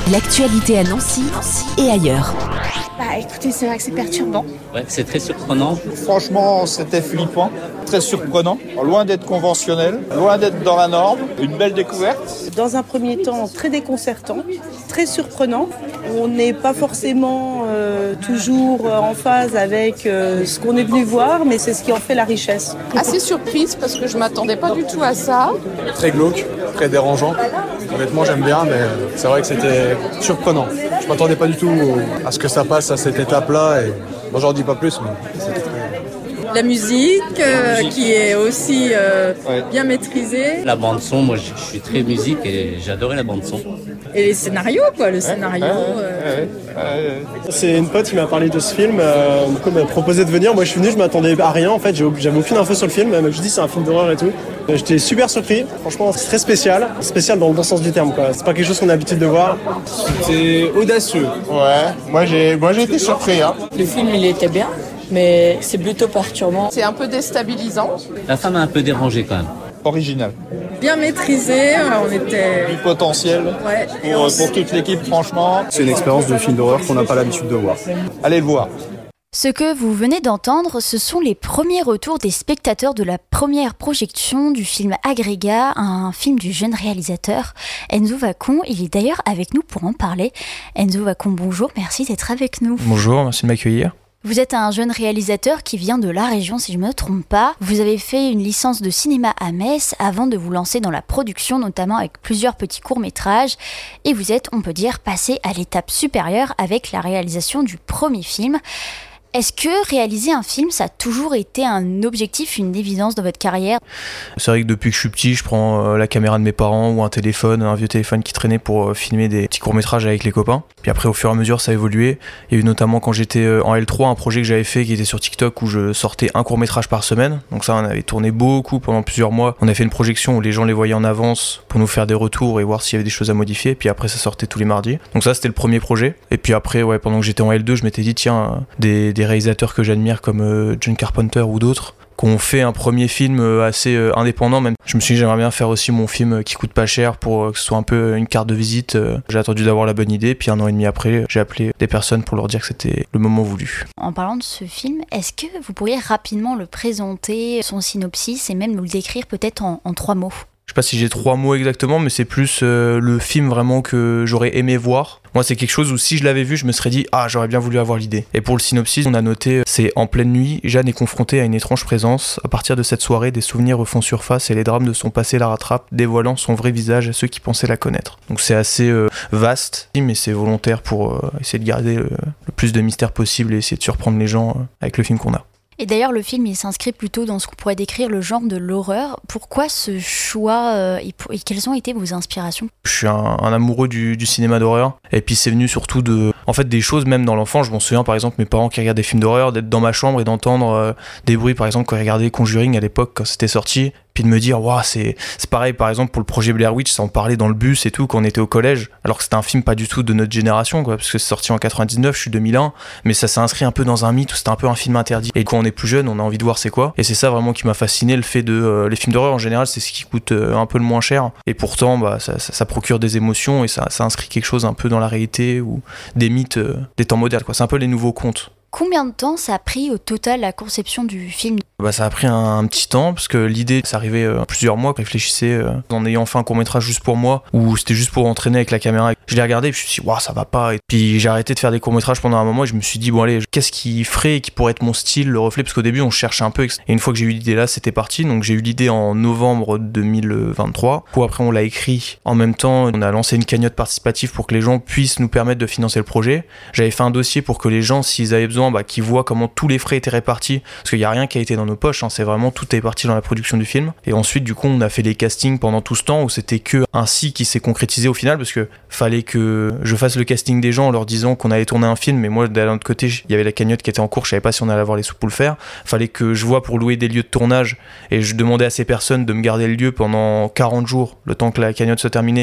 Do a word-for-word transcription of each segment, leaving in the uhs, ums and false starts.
L'actualité à Nancy, Nancy et ailleurs. Bah écoutez, c'est vrai que c'est perturbant. Ouais, c'est très surprenant. Franchement, c'était flippant, très surprenant, loin d'être conventionnel, loin d'être dans la norme, une belle découverte. Dans un premier temps, très déconcertant, très surprenant. On n'est pas forcément euh, toujours en phase avec euh, ce qu'on est venu voir, mais c'est ce qui en fait la richesse. Assez surprise parce que je ne m'attendais pas du tout à ça. Très glauque, très dérangeant. Honnêtement, j'aime bien, mais c'est vrai que c'était surprenant. Je ne m'attendais pas du tout à ce que ça passe à cette étape-là. Et bon, j'en dis pas plus, mais c'était très... La musique, euh, qui est aussi euh, ouais. bien maîtrisée. La bande-son, moi je suis très musique et j'ai adoré la bande-son. Et les scénarios, quoi, le scénario. Ouais, euh... ouais, ouais, ouais. C'est une pote qui m'a parlé de ce film, euh, elle m'a proposé de venir. Moi je suis venu, je m'attendais à rien en fait, j'avais aucune info sur le film. Elle m'a juste dit c'est un film d'horreur et tout. J'étais super surpris, franchement c'est très spécial, spécial dans le bon sens du terme quoi. C'est pas quelque chose qu'on a l'habitude de voir. C'était audacieux. Ouais, moi j'ai, moi j'ai été surpris. Hein. Le film il était bien, mais c'est plutôt perturbant. C'est un peu déstabilisant. La femme a un peu dérangé quand même. Original. Bien maîtrisé, on était... Du potentiel ouais. pour, on... pour toute l'équipe, franchement. C'est une expérience de film d'horreur qu'on n'a pas l'habitude de voir. Allez le voir. Ce que vous venez d'entendre, ce sont les premiers retours des spectateurs de la première projection du film Agrégat, un film du jeune réalisateur Enzo Vacon. Il est d'ailleurs avec nous pour en parler. Enzo Vacon, bonjour, merci d'être avec nous. Bonjour, merci de m'accueillir. Vous êtes un jeune réalisateur qui vient de la région, si je ne me trompe pas. Vous avez fait une licence de cinéma à Metz avant de vous lancer dans la production, notamment avec plusieurs petits courts-métrages. Et vous êtes, on peut dire, passé à l'étape supérieure avec la réalisation du premier film. Est-ce que réaliser un film, ça a toujours été un objectif, une évidence dans votre carrière ? C'est vrai que depuis que je suis petit, je prends la caméra de mes parents ou un téléphone, un vieux téléphone qui traînait pour filmer des petits courts-métrages avec les copains. Puis après, au fur et à mesure, ça a évolué. Il y a eu notamment quand j'étais en L trois, un projet que j'avais fait qui était sur TikTok où je sortais un court-métrage par semaine. Donc ça, on avait tourné beaucoup pendant plusieurs mois. On a fait une projection où les gens les voyaient en avance pour nous faire des retours et voir s'il y avait des choses à modifier. Puis après, ça sortait tous les mardis. Donc ça, c'était le premier projet. Et puis après, ouais, pendant que j'étais en L deux, je m'étais dit, tiens, des, des réalisateurs que j'admire comme euh, John Carpenter ou d'autres qu'on fait un premier film assez euh, indépendant même. Je me suis dit j'aimerais bien faire aussi mon film euh, qui coûte pas cher pour euh, que ce soit un peu une carte de visite. Euh, j'ai attendu d'avoir la bonne idée, puis un an et demi après, j'ai appelé des personnes pour leur dire que c'était le moment voulu. En parlant de ce film, est-ce que vous pourriez rapidement le présenter, son synopsis et même nous le décrire peut-être en, en trois mots ? Je sais pas si j'ai trois mots exactement, mais c'est plus euh, le film vraiment que j'aurais aimé voir. Moi, c'est quelque chose où si je l'avais vu, je me serais dit « Ah, j'aurais bien voulu avoir l'idée ». Et pour le synopsis, on a noté « C'est en pleine nuit, Jeanne est confrontée à une étrange présence. À partir de cette soirée, des souvenirs refont surface et les drames de son passé la rattrapent, dévoilant son vrai visage à ceux qui pensaient la connaître. » Donc c'est assez euh, vaste, mais c'est volontaire pour euh, essayer de garder le, le plus de mystère possible et essayer de surprendre les gens euh, avec le film qu'on a. Et d'ailleurs, le film, il s'inscrit plutôt dans ce qu'on pourrait décrire le genre de l'horreur. Pourquoi ce choix euh, et, pour, et quelles ont été vos inspirations ? Je suis un, un amoureux du, du cinéma d'horreur. Et puis c'est venu surtout de... En fait, des choses, même dans l'enfance, je m'en souviens par exemple, mes parents qui regardaient des films d'horreur, d'être dans ma chambre et d'entendre euh, des bruits, par exemple, quand ils regardaient Conjuring à l'époque, quand c'était sorti. Puis de me dire, waouh, c'est, c'est pareil, par exemple, pour le projet Blair Witch, ça en parlait dans le bus et tout, quand on était au collège, alors que c'était un film pas du tout de notre génération, quoi, parce que c'est sorti en quatre-vingt-dix-neuf, je suis deux mille un, mais ça s'est inscrit un peu dans un mythe où c'était un peu un film interdit. Et quand on est plus jeune, on a envie de voir c'est quoi. Et c'est ça vraiment qui m'a fasciné, le fait de. Euh, les films d'horreur en général, c'est ce qui coûte euh, un peu le moins cher. Et pourtant, bah, ça, ça, ça procure des émotions et ça, ça inscrit quelque chose un peu dans la réalité ou des mythes euh, des temps modernes, quoi. C'est un peu les nouveaux contes. Combien de temps ça a pris au total la conception du film ? Bah, ça a pris un, un petit temps parce que l'idée, ça arrivait euh, plusieurs mois. Je réfléchissais euh, en ayant fait un court-métrage juste pour moi ou c'était juste pour entraîner avec la caméra. Je l'ai regardé et puis je me suis dit, waouh, ça va pas. Et puis j'ai arrêté de faire des courts-métrages pendant un moment et je me suis dit, bon, allez, qu'est-ce qui ferait, qui pourrait être mon style, le reflet ? Parce qu'au début, on cherchait un peu. Et une fois que j'ai eu l'idée là, c'était parti. Donc j'ai eu l'idée en novembre deux mille vingt-trois. Puis après, on l'a écrit en même temps. On a lancé une cagnotte participative pour que les gens puissent nous permettre de financer le projet. J'avais fait un dossier pour que les gens, s'ils avaient besoin, bah, qu'ils voient comment tous les frais étaient répartis. Parce qu'il n'y a rien qui a été dans nos poches, hein, c'est vraiment tout est parti dans la production du film. Et ensuite, du coup, on a fait les castings pendant tout ce temps où c'était que un si qui s'est concrétisé au final parce que fallait que je fasse le casting des gens en leur disant qu'on allait tourner un film. Mais moi, de l'autre côté, il y avait la cagnotte qui était en cours, je savais pas si on allait avoir les sous pour le faire. Fallait que je vois pour louer des lieux de tournage et je demandais à ces personnes de me garder le lieu pendant quarante jours, le temps que la cagnotte soit terminée.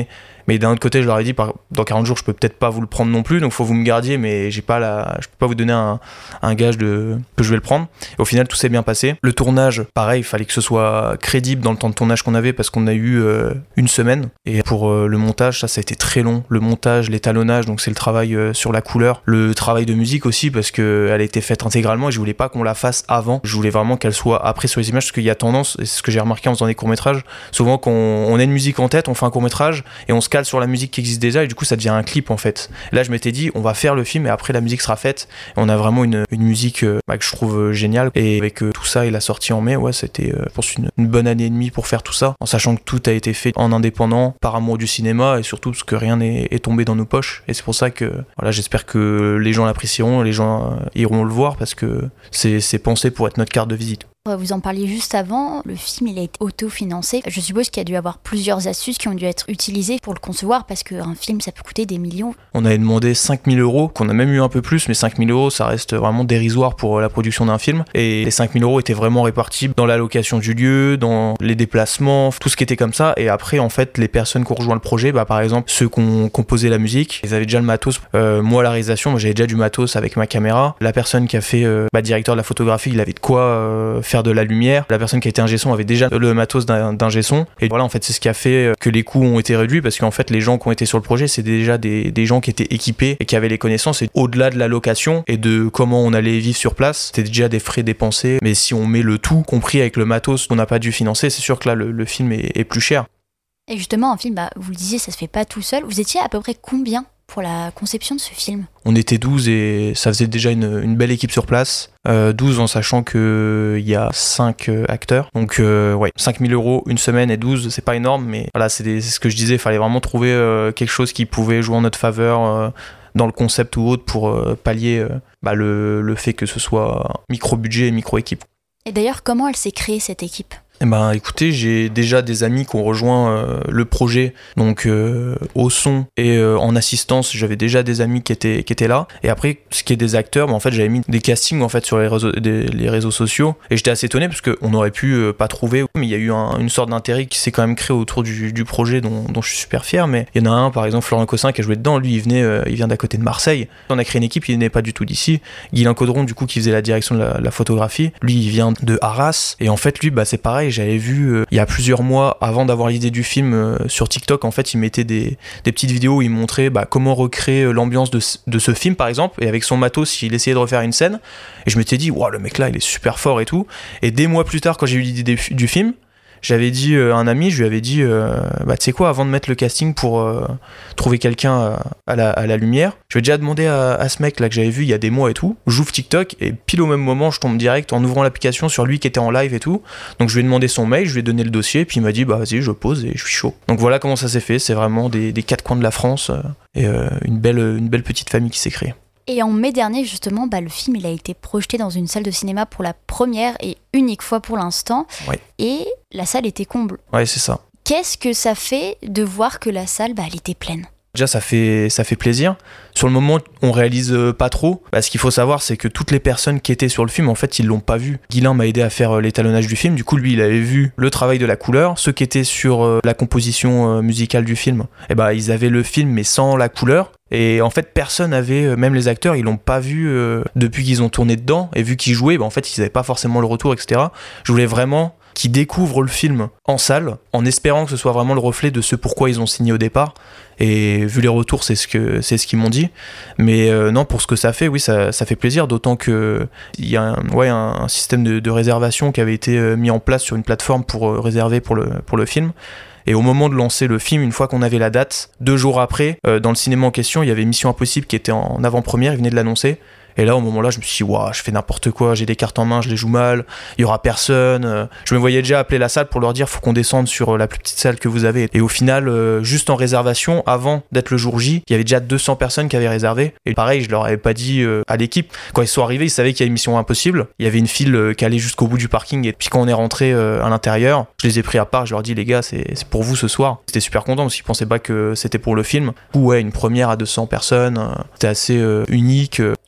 Mais d'un autre côté, je leur ai dit, par, dans quarante jours, je peux peut-être pas vous le prendre non plus, donc faut que vous me gardiez, mais j'ai pas la, je peux pas vous donner un, un gage de, que je vais le prendre. Et au final, tout s'est bien passé. Le tournage, pareil, il fallait que ce soit crédible dans le temps de tournage qu'on avait, parce qu'on a eu euh, une semaine. Et pour euh, le montage, ça, ça a été très long. Le montage, l'étalonnage, donc c'est le travail euh, sur la couleur. Le travail de musique aussi, parce qu'elle a été faite intégralement et je voulais pas qu'on la fasse avant. Je voulais vraiment qu'elle soit après sur les images, parce qu'il y a tendance, et c'est ce que j'ai remarqué en faisant des courts-métrages, souvent qu'on on a une musique en tête, on fait un court-métrage et on se cale sur la musique qui existe déjà et du coup ça devient un clip en fait. Là je m'étais dit on va faire le film et après la musique sera faite. Et on a vraiment une, une musique euh, bah, que je trouve euh, géniale et avec euh, tout ça et la sortie en mai, ouais c'était euh, je pense une, une bonne année et demie pour faire tout ça, en sachant que tout a été fait en indépendant, par amour du cinéma et surtout parce que rien n'est est tombé dans nos poches. Et c'est pour ça que voilà, j'espère que les gens l'apprécieront, les gens euh, iront le voir parce que c'est, c'est pensé pour être notre carte de visite. Vous en parliez juste avant, le film il a été autofinancé. Je suppose qu'il y a dû y avoir plusieurs astuces qui ont dû être utilisées pour le concevoir parce qu'un film ça peut coûter des millions. On avait demandé cinq mille euros, qu'on a même eu un peu plus, mais cinq mille euros ça reste vraiment dérisoire pour la production d'un film. Et les cinq mille euros étaient vraiment répartis dans la location du lieu, dans les déplacements, tout ce qui était comme ça. Et après en fait les personnes qui ont rejoint le projet, bah, par exemple ceux qui ont composé la musique, ils avaient déjà le matos. Euh, moi la réalisation, moi, j'avais déjà du matos avec ma caméra. La personne qui a fait euh, bah, directeur de la photographie, il avait de quoi euh, faire de la lumière. La personne qui a été ingé son avait déjà le matos d'un, d'ingé son. Et voilà, en fait, c'est ce qui a fait que les coûts ont été réduits parce qu'en fait, les gens qui ont été sur le projet, c'est déjà des, des gens qui étaient équipés et qui avaient les connaissances. Et au-delà de la location et de comment on allait vivre sur place, c'était déjà des frais dépensés. Mais si on met le tout, compris avec le matos qu'on n'a pas dû financer, c'est sûr que là, le, le film est, est plus cher. Et justement, un film, bah, vous le disiez, ça se fait pas tout seul. Vous étiez à peu près combien pour la conception de ce film? On était douze et ça faisait déjà une, une belle équipe sur place. Euh, douze en sachant qu'il euh, y a cinq euh, acteurs. Donc euh, ouais, cinq mille euros une semaine et douze, c'est pas énorme, mais voilà, c'est, des, c'est ce que je disais, il fallait vraiment trouver euh, quelque chose qui pouvait jouer en notre faveur euh, dans le concept ou autre pour euh, pallier euh, bah, le, le fait que ce soit micro-budget et micro-équipe. Et d'ailleurs, comment elle s'est créée cette équipe ? Eh ben, écoutez, j'ai déjà des amis qui ont rejoint euh, le projet, donc euh, au son et euh, en assistance, j'avais déjà des amis qui étaient qui étaient là. Et après, ce qui est des acteurs, ben, en fait, j'avais mis des castings en fait sur les réseaux des, les réseaux sociaux et j'étais assez étonné parce que on aurait pu euh, pas trouver, mais il y a eu un, une sorte d'intérêt qui s'est quand même créé autour du, du projet, dont, dont je suis super fier. Mais il y en a un, par exemple, Florian Cossin qui a joué dedans. Lui, il venait, euh, il vient d'à côté de Marseille. On a créé une équipe, il n'est pas du tout d'ici. Guylain Caudron, du coup, qui faisait la direction de la, la photographie. Lui, il vient de Arras et en fait, lui, bah c'est pareil. J'avais vu euh, il y a plusieurs mois, avant d'avoir l'idée du film, euh, sur TikTok, en fait, il mettait des, des petites vidéos où il montrait bah, comment recréer l'ambiance de, de ce film, par exemple, et avec son matos, il essayait de refaire une scène. Et je m'étais dit, waouh, le mec là, il est super fort et tout. Et des mois plus tard, quand j'ai eu l'idée du, du film, j'avais dit à un ami, je lui avais dit, euh, bah tu sais quoi, avant de mettre le casting pour euh, trouver quelqu'un à la, à la lumière, je vais déjà demander à, à ce mec là que j'avais vu il y a des mois et tout, j'ouvre TikTok et pile au même moment je tombe direct en ouvrant l'application sur lui qui était en live et tout, donc je lui ai demandé son mail, je lui ai donné le dossier et puis il m'a dit bah vas-y je pose et je suis chaud. Donc voilà comment ça s'est fait, c'est vraiment des, des quatre coins de la France euh, et euh, une, belle, une belle petite famille qui s'est créée. Et en mai dernier, justement, bah, le film il a été projeté dans une salle de cinéma pour la première et unique fois pour l'instant. Ouais. Et la salle était comble. Ouais, c'est ça. Qu'est-ce que ça fait de voir que la salle, bah, elle était pleine ? Déjà, ça fait, ça fait plaisir. Sur le moment, on réalise pas trop. Bah, ce qu'il faut savoir, c'est que toutes les personnes qui étaient sur le film, en fait, ils l'ont pas vu. Guylain m'a aidé à faire l'étalonnage du film. Du coup, lui, il avait vu le travail de la couleur. Ceux qui étaient sur la composition musicale du film, eh bah, ils avaient le film, mais sans la couleur. Et en fait, personne avait, même les acteurs, ils l'ont pas vu euh, depuis qu'ils ont tourné dedans. Et vu qu'ils jouaient, bah, en fait, ils avaient pas forcément le retour, et cetera. Je voulais vraiment qu'ils découvrent le film en salle, en espérant que ce soit vraiment le reflet de ce pourquoi ils ont signé au départ. Et vu les retours, c'est ce que c'est ce qu'ils m'ont dit. Mais euh, non, pour ce que ça fait, oui, ça, ça fait plaisir. D'autant que il y a un, ouais, un, un système de, de réservation qui avait été mis en place sur une plateforme pour euh, réserver pour le pour le film. Et au moment de lancer le film, une fois qu'on avait la date, deux jours après, euh, dans le cinéma en question, il y avait Mission Impossible qui était en avant-première, il venait de l'annoncer. Et là, au moment-là, je me suis dit, waouh, je fais n'importe quoi, j'ai des cartes en main, je les joue mal, il y aura personne. Je me voyais déjà appeler la salle pour leur dire, faut qu'on descende sur la plus petite salle que vous avez. Et au final, euh, juste en réservation, avant d'être le jour J, il y avait déjà deux cents personnes qui avaient réservé. Et pareil, je leur avais pas dit euh, à l'équipe. Quand ils sont arrivés, ils savaient qu'il y avait Mission Impossible. Il y avait une file euh, qui allait jusqu'au bout du parking. Et puis quand on est rentré euh, à l'intérieur, je les ai pris à part, je leur ai dit, les gars, c'est, c'est pour vous ce soir. J'étais super content parce qu'ils pensaient pas que c'était pour le film. Ou ouais, une première à deux cents personnes, euh, c'était assez euh, unique. Euh,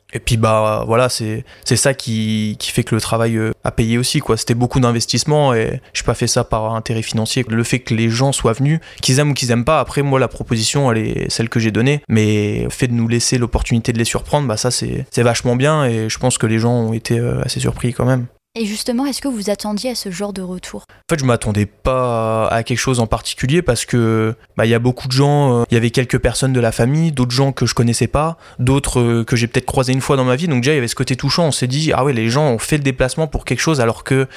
Et puis bah voilà, c'est c'est ça qui qui fait que le travail euh, a payé aussi quoi. C'était beaucoup d'investissement et j'ai pas fait ça par intérêt financier. Le fait que les gens soient venus, qu'ils aiment ou qu'ils aiment pas, après moi la proposition elle est celle que j'ai donnée, mais le fait de nous laisser l'opportunité de les surprendre, bah ça c'est c'est vachement bien et je pense que les gens ont été euh, assez surpris quand même. Et justement, est-ce que vous attendiez à ce genre de retour ? En fait, je m'attendais pas à quelque chose en particulier parce que bah il y a beaucoup de gens, il euh, y avait quelques personnes de la famille, d'autres gens que je connaissais pas, d'autres euh, que j'ai peut-être croisés une fois dans ma vie. Donc déjà, il y avait ce côté touchant. On s'est dit ah ouais, les gens ont fait le déplacement pour quelque chose alors que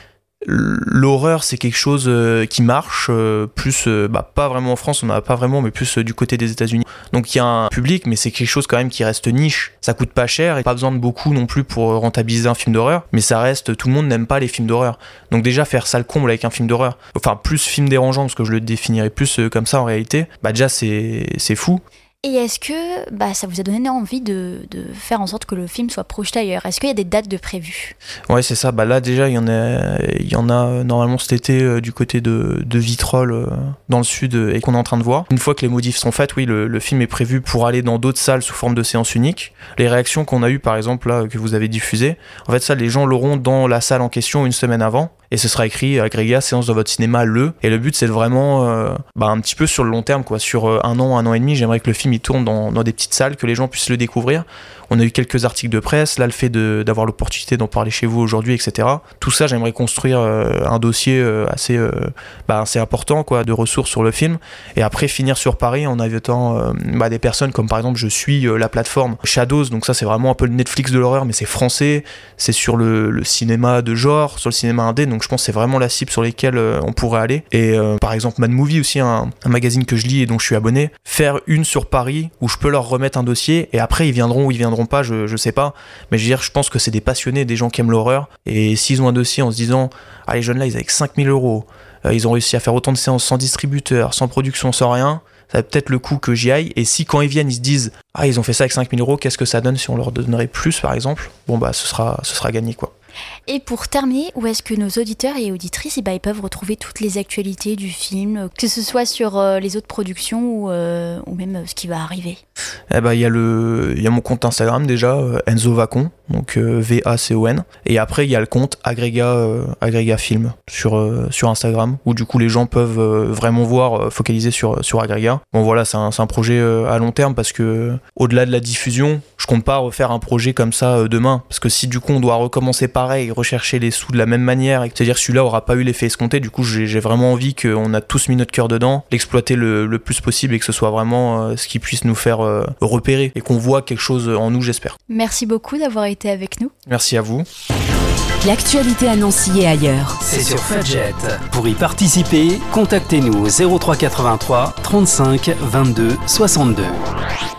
l'horreur c'est quelque chose euh, qui marche euh, plus euh, bah pas vraiment en France, on n'a pas vraiment, mais plus euh, du côté des États-Unis. Donc il y a un public, mais c'est quelque chose quand même qui reste niche. Ça coûte pas cher et pas besoin de beaucoup non plus pour rentabiliser un film d'horreur, mais ça reste, tout le monde n'aime pas les films d'horreur. Donc déjà faire ça le comble avec un film d'horreur, enfin plus film dérangeant parce que je le définirais plus euh, comme ça en réalité, bah déjà c'est c'est fou. Et est-ce que bah, ça vous a donné envie de, de faire en sorte que le film soit projeté ailleurs ? Est-ce qu'il y a des dates de prévues ? Ouais, c'est ça. Bah, là, déjà, il y en a, il y en a normalement cet été euh, du côté de, de Vitrolles, euh, dans le sud, euh, et qu'on est en train de voir. Une fois que les modifs sont faites, oui, le, le film est prévu pour aller dans d'autres salles sous forme de séance unique. Les réactions qu'on a eues, par exemple, là, que vous avez diffusées, en fait, ça, les gens l'auront dans la salle en question une semaine avant. Et ce sera écrit agrégat séance dans votre cinéma le. Et le but c'est de vraiment euh, bah, un petit peu sur le long terme quoi, sur euh, un an, un an et demi. J'aimerais que le film il tourne dans, dans des petites salles, que les gens puissent le découvrir. On a eu quelques articles de presse, là le fait de, d'avoir l'opportunité d'en parler chez vous aujourd'hui, et cetera. Tout ça j'aimerais construire euh, un dossier euh, assez, euh, bah, assez important quoi, de ressources sur le film. Et après finir sur Paris en invitant euh, bah, des personnes comme par exemple je suis euh, la plateforme Shadows. Donc ça c'est vraiment un peu le Netflix de l'horreur, mais c'est français, c'est sur le, le cinéma de genre, sur le cinéma indé. Donc je pense que c'est vraiment la cible sur lesquelles euh, on pourrait aller. Et euh, par exemple Mad Movie aussi, un, un magazine que je lis et dont je suis abonné, faire une sur Paris où je peux leur remettre un dossier et après ils viendront ou ils viendront pas, je, je sais pas. Mais je veux dire, je pense que c'est des passionnés, des gens qui aiment l'horreur. Et s'ils ont un dossier en se disant ah les jeunes là ils avaient cinq mille euros, euh, ils ont réussi à faire autant de séances sans distributeur, sans production, sans rien, ça va peut-être le coup que j'y aille. Et si quand ils viennent ils se disent ah ils ont fait ça avec cinq mille euros, qu'est-ce que ça donne si on leur donnerait plus par exemple, bon bah ce sera, ce sera gagné quoi. Et pour terminer, où est-ce que nos auditeurs et auditrices eh ben, ils peuvent retrouver toutes les actualités du film, que ce soit sur euh, les autres productions ou, euh, ou même euh, ce qui va arriver? Eh ben, il y a le, il y a mon compte Instagram déjà, euh, Enzo Vacon, donc euh, V A C O N. Et après, il y a le compte Agrégat, euh, Agrégat Film sur, euh, sur Instagram, où du coup les gens peuvent euh, vraiment voir, euh, focaliser sur, sur Agrégat. Bon voilà, c'est un, c'est un projet euh, à long terme parce que euh, au-delà de la diffusion, je compte pas refaire un projet comme ça euh, demain. Parce que si du coup on doit recommencer pareil, rechercher les sous de la même manière, c'est-à-dire que celui-là aura pas eu l'effet escompté, du coup j'ai, j'ai vraiment envie qu'on a tous mis notre cœur dedans, l'exploiter le, le plus possible et que ce soit vraiment euh, ce qui puisse nous faire euh, repérer et qu'on voit quelque chose en nous, j'espère. Merci beaucoup d'avoir été avec nous. Merci à vous. L'actualité à Nancy et ailleurs. C'est sur Fudget. Pour y participer, contactez-nous au zéro trois quatre-vingt-trois trente-cinq vingt-deux soixante-deux.